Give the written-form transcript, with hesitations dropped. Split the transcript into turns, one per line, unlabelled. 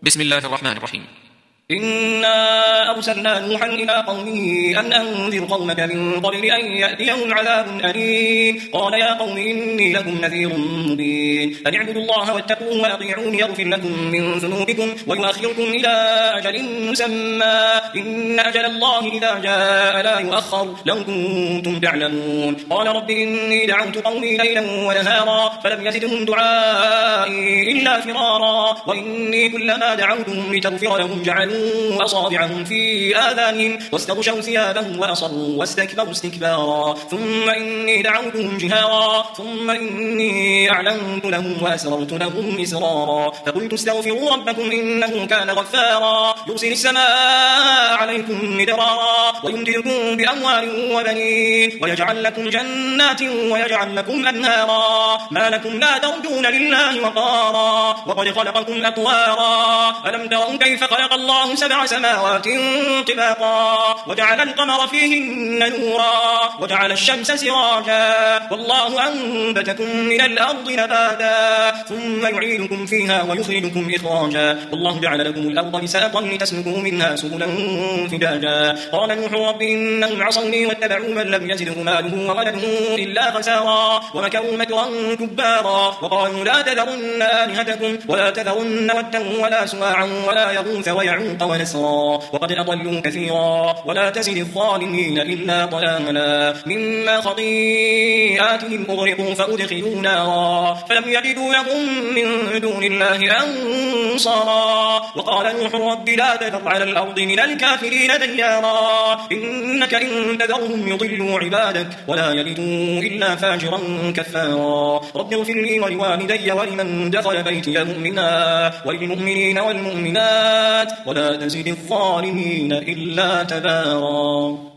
بسم الله الرحمن الرحيم.
إنا أرسلنا نوحا إلى قومه أن أنذر قومك من قبل أن يأتيهم عذاب أليم. قال يا قوم إني لكم نذير مبين أن اعبدوا الله واتقوه وأطيعون يغفر لكم من ذنوبكم ويؤخركم إلى أجل مسمى إن أجل الله إذا جاء لا يؤخر لو كنتم تعلمون. قال رب إني دعوت قومي ليلا ونهارا فلم يزدهم دعائي إلا فرارا وإني كلما دعوتهم لتغفر لهم جعلوا أصابعهم في آذانهم واستغشوا ثيابهم وأصروا واستكبروا استكبارا ثم إني دعوتهم جهارا ثم إني أعلنت لهم وأسررت لهم إسرارا فقلت استغفروا ربكم إنه كان غفارا يرسل السماء عليكم مدرارا ويمددكم بأموال وبنين ويجعل لكم جنات ويجعل لكم أنهارا ما لكم لا ترجون لله وقارا وقد خلقكم أطوارا ألم تروا كيف خلق الله 7 سماوات طباقا وجعل القمر فيهن نورا وجعل الشمس سراجا والله أنبتكم من الأرض نباتا ثم يعيدكم فيها ويخرجكم إخراجا والله جعل لكم الأرض بساطا لتسلكوا منها سبلا فجاجا. قال نوح رب إنهم عصوني واتبعوا من لم يزده ماله وولده إلا خسارا ومكروا مكرا كبارا وقالوا لا تذرن آلهتكم ولا تذرن ودا ولا سواعا ولا يغوث ويعوق ونسرا وقد أضلوا كثيرا ولا تزد الظالمين إلا ضلالا مما خطيئاتهم أغرقوا فأدخلوا نارا فلم يجدوا لهم من دون الله أنصارا. وقال نوح رب لا تذر على الأرض من الكافرين ديارا إنك إن تذرهم يضلوا عبادك ولا يلدوا إلا فاجرا كفارا. رب اغفر لي ولوالدي ولمن دخل بيتي مؤمنا وللمؤمنين والمؤمنات ولا تزد الظالمين إلا تبارا.